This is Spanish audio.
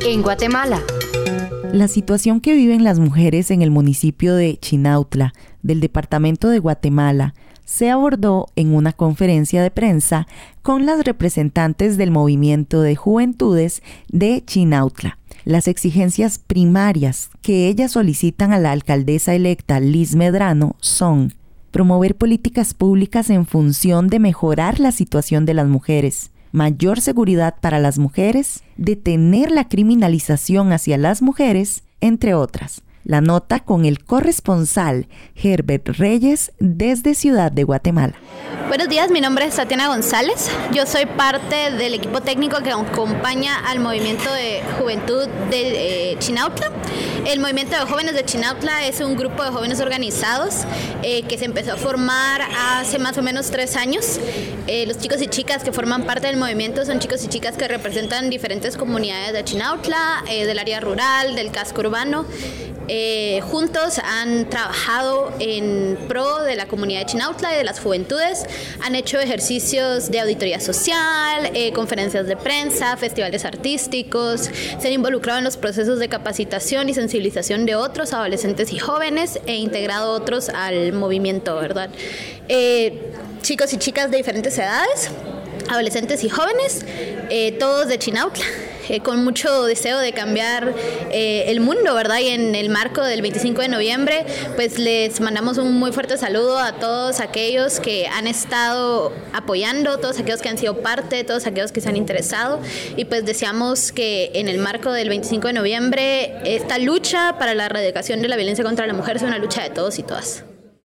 en Guatemala. La situación que viven las mujeres en el municipio de Chinautla, del departamento de Guatemala, se abordó en una conferencia de prensa con las representantes del movimiento de juventudes de Chinautla. Las exigencias primarias que ellas solicitan a la alcaldesa electa Liz Medrano son promover políticas públicas en función de mejorar la situación de las mujeres, mayor seguridad para las mujeres, detener la criminalización hacia las mujeres, entre otras. La nota con el corresponsal Herbert Reyes desde Ciudad de Guatemala. Buenos días, mi nombre es Tatiana González. Yo soy parte del equipo técnico que acompaña al movimiento de juventud de Chinautla. El movimiento de jóvenes de Chinautla es un grupo de jóvenes organizados que se empezó a formar hace más o menos 3 años. Los chicos y chicas que forman parte del movimiento son chicos y chicas que representan diferentes comunidades de Chinautla, del área rural, del casco urbano. Juntos han trabajado en pro de la comunidad de Chinautla y de las juventudes. Han hecho ejercicios de auditoría social, conferencias de prensa, festivales artísticos, se han involucrado en los procesos de capacitación y sensibilización de otros adolescentes y jóvenes e integrado otros al movimiento, ¿verdad? Chicos y chicas de diferentes edades, adolescentes y jóvenes, todos de Chinautla. Con mucho deseo de cambiar el mundo, ¿verdad? Y en el marco del 25 de noviembre, pues les mandamos un muy fuerte saludo a todos aquellos que han estado apoyando, todos aquellos que han sido parte, todos aquellos que se han interesado, y pues deseamos que en el marco del 25 de noviembre esta lucha para la erradicación de la violencia contra la mujer sea una lucha de todos y todas.